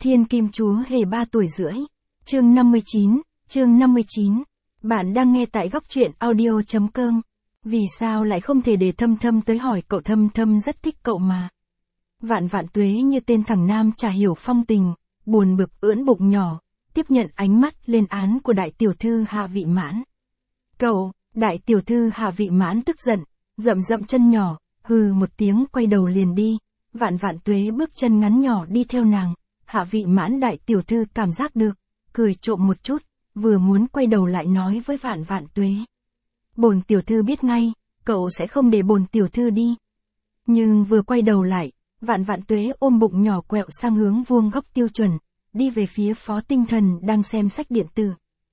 Thiên Kim Chúa Hề 3 tuổi rưỡi. Chương 59. Bạn đang nghe tại góc truyện audio.com. Vì sao lại không thể để Thâm Thâm tới hỏi cậu? Thâm Thâm rất thích cậu mà. Vạn Vạn Tuế như tên thằng nam chả hiểu phong tình, buồn bực ưỡn bụng nhỏ, tiếp nhận ánh mắt lên án của đại tiểu thư Hạ Vị Mãn. Cậu, đại tiểu thư Hạ Vị Mãn tức giận, dậm chân nhỏ, hừ một tiếng quay đầu liền đi. Vạn Vạn Tuế bước chân ngắn nhỏ đi theo nàng. Hạ Vị Mãn đại tiểu thư cảm giác được, cười trộm một chút, vừa muốn quay đầu lại nói với Vạn Vạn Tuế. Bổn tiểu thư biết ngay, cậu sẽ không để bổn tiểu thư đi. Nhưng vừa quay đầu lại, Vạn Vạn Tuế ôm bụng nhỏ quẹo sang hướng vuông góc Tiêu Chuẩn, đi về phía Phó Tinh Thần đang xem sách điện tử.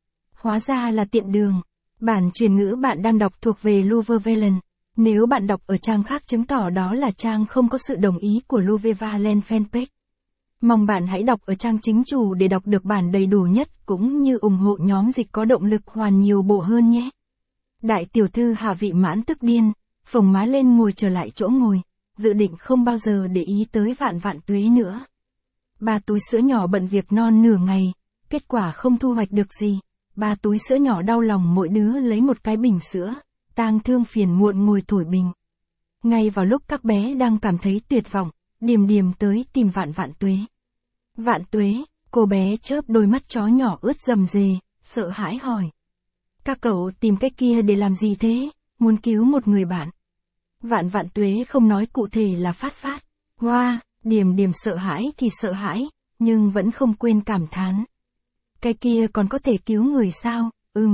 Hóa ra là tiện đường. Bản truyền ngữ bạn đang đọc thuộc về Louvre Valen. Nếu bạn đọc ở trang khác chứng tỏ đó là trang không có sự đồng ý của Louvre Valen fanpage. Mong bạn hãy đọc ở trang chính chủ để đọc được bản đầy đủ nhất cũng như ủng hộ nhóm dịch có động lực hoàn nhiều bộ hơn nhé. Đại tiểu thư Hạ Vị Mãn tức điên, phồng má lên ngồi trở lại chỗ ngồi, dự định không bao giờ để ý tới Vạn Vạn Tuế nữa. 3 túi sữa nhỏ bận việc non nửa ngày, kết quả không thu hoạch được gì. 3 túi sữa nhỏ đau lòng mỗi đứa lấy một cái bình sữa, Tang Thương phiền muộn ngồi thổi bình. Ngay vào lúc các bé đang cảm thấy tuyệt vọng, Điềm Điềm tới tìm Vạn Vạn Tuế. Vạn Tuế, cô bé chớp đôi mắt chó nhỏ ướt rầm rề, sợ hãi hỏi. Các cậu tìm cái kia để làm gì thế? Muốn cứu một người bạn. Vạn Vạn Tuế không nói cụ thể là Phát. Hoa, Điềm Điềm sợ hãi thì sợ hãi, nhưng vẫn không quên cảm thán. Cái kia còn có thể cứu người sao?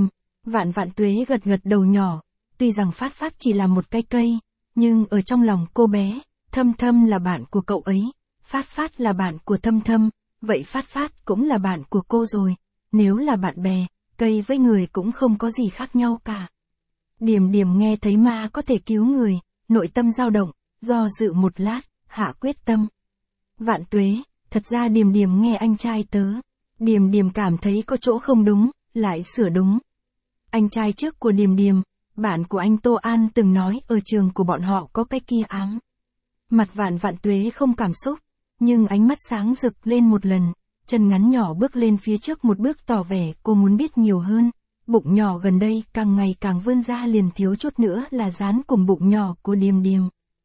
Vạn Vạn Tuế gật đầu nhỏ, tuy rằng Phát chỉ là một cái cây, nhưng ở trong lòng cô bé, Thâm Thâm là bạn của cậu ấy, Phát là bạn của Thâm Thâm, vậy Phát cũng là bạn của cô rồi, nếu là bạn bè, cây với người cũng không có gì khác nhau cả. Điềm Điềm nghe thấy ma có thể cứu người, nội tâm dao động, do dự một lát, hạ quyết tâm. Vạn Tuế, thật ra Điềm Điềm nghe anh trai tớ, Điềm Điềm cảm thấy có chỗ không đúng, lại sửa đúng. Anh trai trước của Điềm Điềm, bạn của anh Tô An từng nói ở trường của bọn họ có cái kia ám. Mặt Vạn Vạn Tuế không cảm xúc, nhưng ánh mắt sáng rực lên một lần, chân ngắn nhỏ bước lên phía trước một bước tỏ vẻ cô muốn biết nhiều hơn. Bụng nhỏ gần đây càng ngày càng vươn ra liền thiếu chút nữa là dán cùng bụng nhỏ của Điềm Điềm.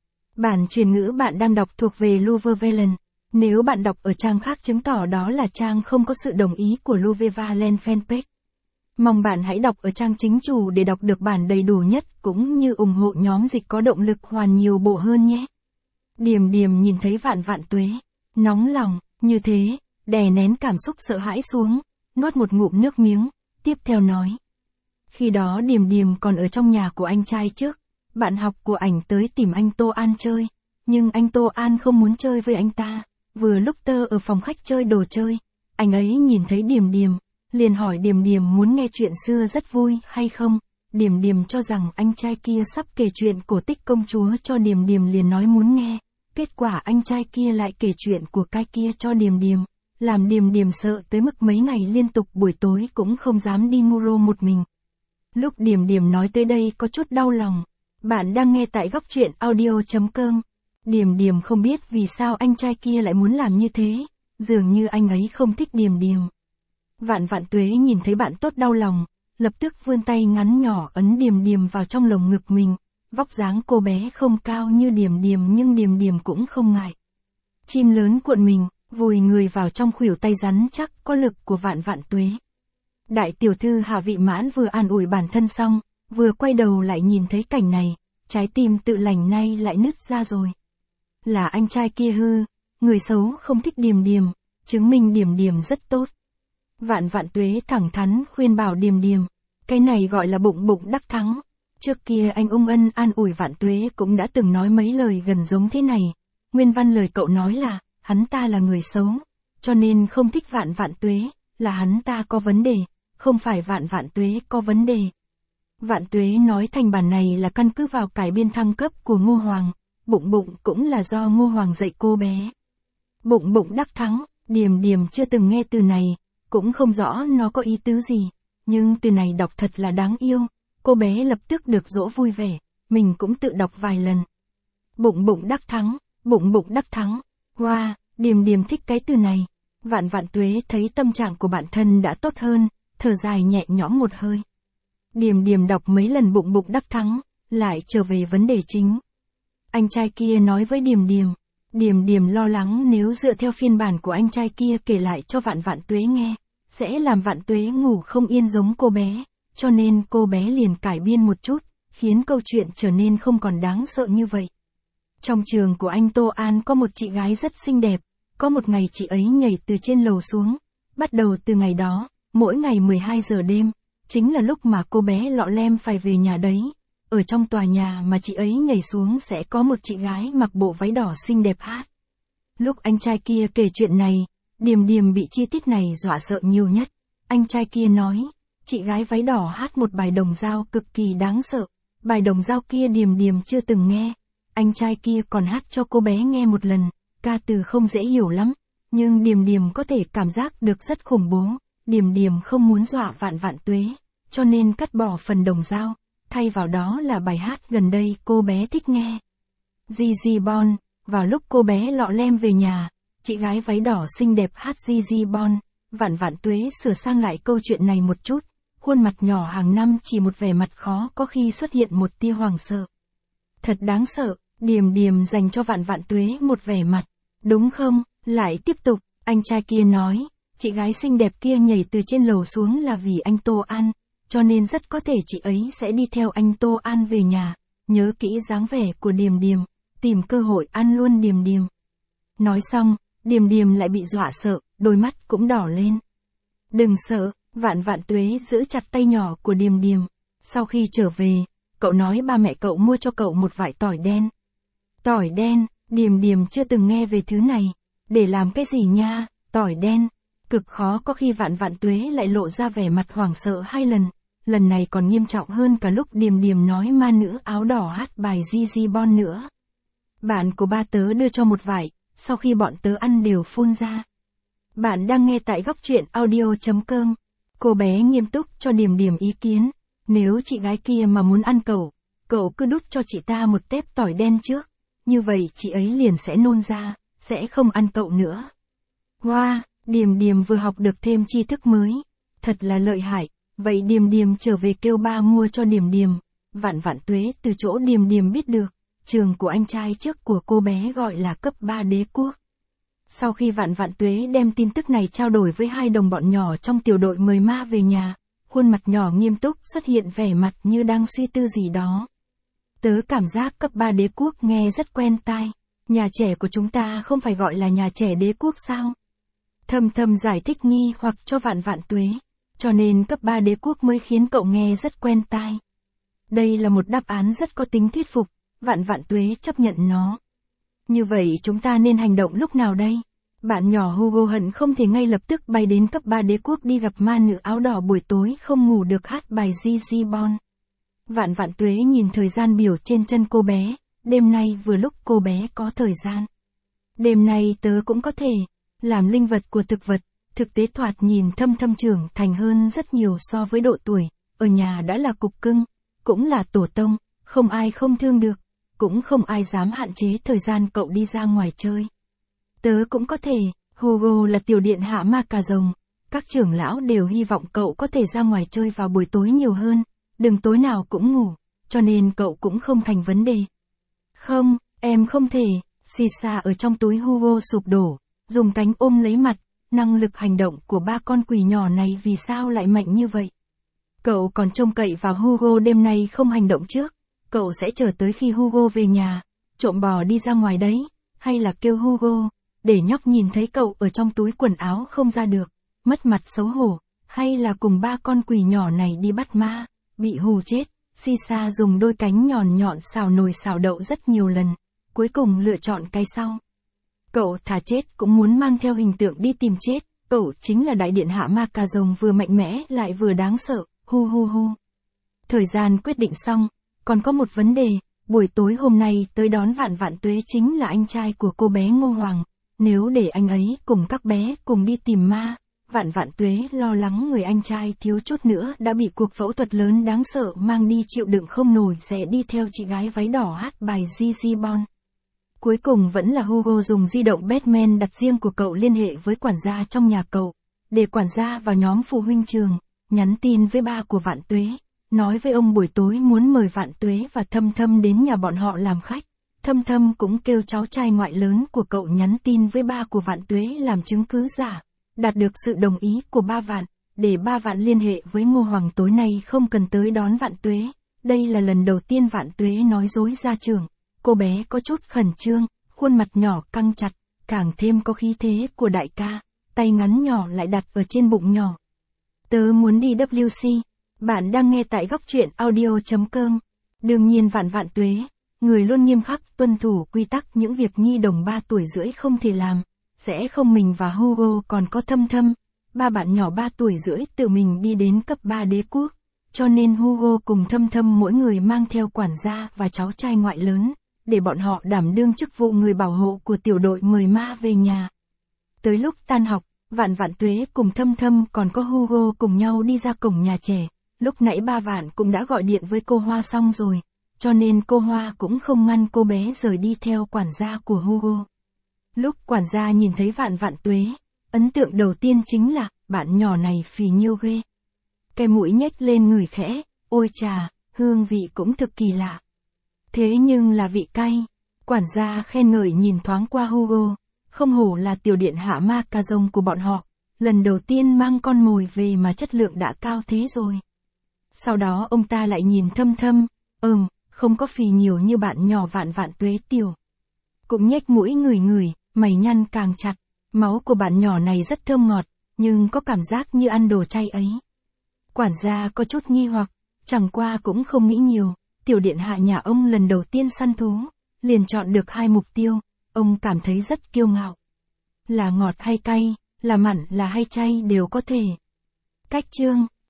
Bản truyền ngữ bạn đang đọc thuộc về Louvre Valen. Nếu bạn đọc ở trang khác chứng tỏ đó là trang không có sự đồng ý của Louvre Valen fanpage. Mong bạn hãy đọc ở trang chính chủ để đọc được bản đầy đủ nhất cũng như ủng hộ nhóm dịch có động lực hoàn nhiều bộ hơn nhé. Điềm Điềm nhìn thấy Vạn Vạn Tuế, nóng lòng, như thế, đè nén cảm xúc sợ hãi xuống, nuốt một ngụm nước miếng, tiếp theo nói. Khi đó Điềm Điềm còn ở trong nhà của anh trai trước, bạn học của ảnh tới tìm anh Tô An chơi, nhưng anh Tô An không muốn chơi với anh ta, vừa lúc tơ ở phòng khách chơi đồ chơi, anh ấy nhìn thấy Điềm Điềm, liền hỏi Điềm Điềm muốn nghe chuyện xưa rất vui hay không. Điềm Điềm cho rằng anh trai kia sắp kể chuyện cổ tích công chúa cho Điềm Điềm liền nói muốn nghe. Kết quả anh trai kia lại kể chuyện của cái kia cho Điềm Điềm, làm Điềm Điềm sợ tới mức mấy ngày liên tục buổi tối cũng không dám đi Nguro một mình. Lúc Điềm Điềm nói tới đây có chút đau lòng. Bạn đang nghe tại góc truyện audio.com. Điềm Điềm không biết vì sao anh trai kia lại muốn làm như thế, dường như anh ấy không thích Điềm Điềm. Vạn Vạn Tuế nhìn thấy bạn tốt đau lòng, lập tức vươn tay ngắn nhỏ ấn Điềm Điềm vào trong lồng ngực mình. Vóc dáng cô bé không cao như Điềm Điềm nhưng Điềm Điềm cũng không ngại. Chim lớn cuộn mình, vùi người vào trong khuỷu tay rắn chắc có lực của Vạn Vạn Tuế. Đại tiểu thư Hạ Vị Mãn vừa an ủi bản thân xong, vừa quay đầu lại nhìn thấy cảnh này, trái tim tự lành nay lại nứt ra rồi. Là anh trai kia hư, người xấu không thích Điềm Điềm, chứng minh Điềm Điềm rất tốt. Vạn Vạn Tuế thẳng thắn khuyên bảo Điềm Điềm, cái này gọi là bụng đắc thắng. Trước kia anh ung ân an ủi Vạn Tuế cũng đã từng nói mấy lời gần giống thế này. Nguyên văn lời cậu nói là, hắn ta là người xấu, cho nên không thích Vạn Vạn Tuế, là hắn ta có vấn đề, không phải Vạn Vạn Tuế có vấn đề. Vạn Tuế nói thành bản này là căn cứ vào cải biên thăng cấp của Ngô Hoàng, bụng cũng là do Ngô Hoàng dạy cô bé. Bụng đắc thắng, Điềm Điềm chưa từng nghe từ này, cũng không rõ nó có ý tứ gì, nhưng từ này đọc thật là đáng yêu. Cô bé lập tức được dỗ vui vẻ, mình cũng tự đọc vài lần. Bụng đắc thắng, Wow, Điềm Điềm thích cái từ này. Vạn Vạn Tuế thấy tâm trạng của bản thân đã tốt hơn, thở dài nhẹ nhõm một hơi. Điềm Điềm đọc mấy lần bụng bụng đắc thắng, lại trở về vấn đề chính. Anh trai kia nói với Điềm Điềm. Điềm Điềm lo lắng nếu dựa theo phiên bản của anh trai kia kể lại cho Vạn Vạn Tuế nghe, sẽ làm Vạn Tuế ngủ không yên giống cô bé, cho nên cô bé liền cải biên một chút, khiến câu chuyện trở nên không còn đáng sợ như vậy. Trong trường của anh Tô An có một chị gái rất xinh đẹp, có một ngày chị ấy nhảy từ trên lầu xuống. Bắt đầu từ ngày đó, mỗi ngày 12 giờ đêm, chính là lúc mà cô bé Lọ Lem phải về nhà đấy. Ở trong tòa nhà mà chị ấy nhảy xuống sẽ có một chị gái mặc bộ váy đỏ xinh đẹp hát. Lúc anh trai kia kể chuyện này, Điềm Điềm bị chi tiết này dọa sợ nhiều nhất. Anh trai kia nói, chị gái váy đỏ hát một bài đồng dao cực kỳ đáng sợ. Bài đồng dao kia Điềm Điềm chưa từng nghe. Anh trai kia còn hát cho cô bé nghe một lần, ca từ không dễ hiểu lắm, nhưng Điềm Điềm có thể cảm giác được rất khủng bố. Điềm Điềm không muốn dọa Vạn Vạn Tuế, cho nên cắt bỏ phần đồng dao, thay vào đó là bài hát gần đây cô bé thích nghe. Gigi Bon, vào lúc cô bé Lọ Lem về nhà, chị gái váy đỏ xinh đẹp hát Gigi Bon. Vạn Vạn Tuế sửa sang lại câu chuyện này một chút, khuôn mặt nhỏ hàng năm chỉ một vẻ mặt khó có khi xuất hiện một tia hoảng sợ. Thật đáng sợ, Điềm Điềm dành cho Vạn Vạn Tuế một vẻ mặt, đúng không? Lại tiếp tục, anh trai kia nói, chị gái xinh đẹp kia nhảy từ trên lầu xuống là vì anh Tô An, cho nên rất có thể chị ấy sẽ đi theo anh Tô An về nhà, nhớ kỹ dáng vẻ của Điềm Điềm, tìm cơ hội ăn luôn Điềm Điềm. Nói xong, Điềm Điềm lại bị dọa sợ, đôi mắt cũng đỏ lên. Đừng sợ, Vạn Vạn Tuế giữ chặt tay nhỏ của Điềm Điềm. Sau khi trở về, cậu nói ba mẹ cậu mua cho cậu một vải tỏi đen. Tỏi đen, Điềm Điềm chưa từng nghe về thứ này. Để làm cái gì nha, tỏi đen. Cực khó có khi Vạn Vạn Tuế lại lộ ra vẻ mặt hoảng sợ 2 lần. Lần này còn nghiêm trọng hơn cả lúc Điềm Điềm nói ma nữ áo đỏ hát bài Gigi Bon nữa. Bạn của ba tớ đưa cho một vải, sau khi bọn tớ ăn đều phun ra. Bạn đang nghe tại góc truyện audio.com. Cô bé nghiêm túc cho Điềm Điềm ý kiến. Nếu chị gái kia mà muốn ăn cậu cứ đút cho chị ta một tép tỏi đen trước. Như vậy chị ấy liền sẽ nôn ra, sẽ không ăn cậu nữa. Wow, Điềm Điềm vừa học được thêm tri thức mới. Thật là lợi hại. Vậy Điềm Điềm trở về kêu ba mua cho Điềm Điềm. Vạn Vạn Tuế từ chỗ Điềm Điềm biết được, trường của anh trai trước của cô bé gọi là cấp 3 đế quốc. Sau khi Vạn Vạn Tuế đem tin tức này trao đổi với 2 đồng bọn nhỏ trong tiểu đội mời ma về nhà, khuôn mặt nhỏ nghiêm túc xuất hiện vẻ mặt như đang suy tư gì đó. Tớ cảm giác cấp 3 đế quốc nghe rất quen tai. Nhà trẻ của chúng ta không phải gọi là nhà trẻ đế quốc sao? Thầm thầm giải thích nghi hoặc cho Vạn Vạn Tuế. Cho nên cấp 3 đế quốc mới khiến cậu nghe rất quen tai. Đây là một đáp án rất có tính thuyết phục, Vạn Vạn Tuế chấp nhận nó. Như vậy chúng ta nên hành động lúc nào đây? Bạn nhỏ Hugo hận không thể ngay lập tức bay đến cấp 3 đế quốc đi gặp ma nữ áo đỏ buổi tối không ngủ được hát bài Gigi Bon. Vạn Vạn Tuế nhìn thời gian biểu trên chân cô bé, đêm nay vừa lúc cô bé có thời gian. Đêm nay tớ cũng có thể làm linh vật của thực vật. Thực tế thoạt nhìn Thâm Thâm trưởng thành hơn rất nhiều so với độ tuổi, ở nhà đã là cục cưng, cũng là tổ tông, không ai không thương được, cũng không ai dám hạn chế thời gian cậu đi ra ngoài chơi. Tớ cũng có thể, Hugo là tiểu điện hạ ma cà rồng, các trưởng lão đều hy vọng cậu có thể ra ngoài chơi vào buổi tối nhiều hơn, đừng tối nào cũng ngủ, cho nên cậu cũng không thành vấn đề. Không, em không thể, Sisa ở trong túi Hugo sụp đổ, dùng cánh ôm lấy mặt. Năng lực hành động của ba con quỷ nhỏ này vì sao lại mạnh như vậy? Cậu còn trông cậy vào Hugo đêm nay không hành động trước. Cậu sẽ chờ tới khi Hugo về nhà, trộm bò đi ra ngoài đấy, hay là kêu Hugo, để nhóc nhìn thấy cậu ở trong túi quần áo không ra được, mất mặt xấu hổ, hay là cùng ba con quỷ nhỏ này đi bắt ma, bị hù chết. Sisa dùng đôi cánh nhọn nhọn xào nồi xào đậu rất nhiều lần, cuối cùng lựa chọn cái sau. Cậu thà chết cũng muốn mang theo hình tượng đi tìm chết, cậu chính là đại điện hạ ma cà rồng vừa mạnh mẽ lại vừa đáng sợ, hu hu hu. Thời gian quyết định xong, còn có một vấn đề, buổi tối hôm nay tới đón Vạn Vạn Tuế chính là anh trai của cô bé Ngô Hoàng, nếu để anh ấy cùng các bé cùng đi tìm ma, Vạn Vạn Tuế lo lắng người anh trai thiếu chút nữa đã bị cuộc phẫu thuật lớn đáng sợ mang đi chịu đựng không nổi sẽ đi theo chị gái váy đỏ hát bài Gigi Bon. Cuối cùng vẫn là Hugo dùng di động Batman đặt riêng của cậu liên hệ với quản gia trong nhà cậu, để quản gia vào nhóm phụ huynh trường, nhắn tin với ba của Vạn Tuế, nói với ông buổi tối muốn mời Vạn Tuế và Thâm Thâm đến nhà bọn họ làm khách. Thâm Thâm cũng kêu cháu trai ngoại lớn của cậu nhắn tin với ba của Vạn Tuế làm chứng cứ giả, đạt được sự đồng ý của ba Vạn, để ba Vạn liên hệ với Ngô Hoàng tối nay không cần tới đón Vạn Tuế. Đây là lần đầu tiên Vạn Tuế nói dối ra trường. Cô bé có chút khẩn trương, khuôn mặt nhỏ căng chặt, càng thêm có khí thế của đại ca, tay ngắn nhỏ lại đặt ở trên bụng nhỏ. Tớ muốn đi WC. Bạn đang nghe tại góc truyện audio.com. Đương nhiên Vạn Tuế, người luôn nghiêm khắc tuân thủ quy tắc những việc nhi đồng 3 tuổi rưỡi không thể làm, sẽ không mình và Hugo còn có Thâm Thâm, ba bạn nhỏ 3 tuổi rưỡi tự mình đi đến cấp 3 đế quốc, cho nên Hugo cùng Thâm Thâm mỗi người mang theo quản gia và cháu trai ngoại lớn, để bọn họ đảm đương chức vụ người bảo hộ của tiểu đội mời ma về nhà. Tới lúc tan học, Vạn Tuế cùng Thâm Thâm còn có Hugo cùng nhau đi ra cổng nhà trẻ, lúc nãy ba Vạn cũng đã gọi điện với cô Hoa xong rồi, cho nên cô Hoa cũng không ngăn cô bé rời đi theo quản gia của Hugo. Lúc quản gia nhìn thấy Vạn Tuế, ấn tượng đầu tiên chính là, bạn nhỏ này phì nhiêu ghê. Cái mũi nhếch lên ngửi khẽ, ôi chà, hương vị cũng thực kỳ lạ. Thế nhưng là vị cay. Quản gia khen ngợi nhìn thoáng qua Hugo, không hổ là tiểu điện hạ ma cà rồng của bọn họ, lần đầu tiên mang con mồi về mà chất lượng đã cao thế rồi. Sau đó ông ta lại nhìn Thâm Thâm, không có phì nhiều như bạn nhỏ Vạn Tuế tiểu. Cũng nhếch mũi ngửi, mày nhăn càng chặt, máu của bạn nhỏ này rất thơm ngọt, nhưng có cảm giác như ăn đồ chay ấy. Quản gia có chút nghi hoặc, chẳng qua cũng không nghĩ nhiều, tiểu điện hạ nhà ông lần đầu tiên săn thú, liền chọn được 2 mục tiêu, ông cảm thấy rất kiêu ngạo. Là ngọt hay cay, là mặn là hay chay đều có thể. Cách chương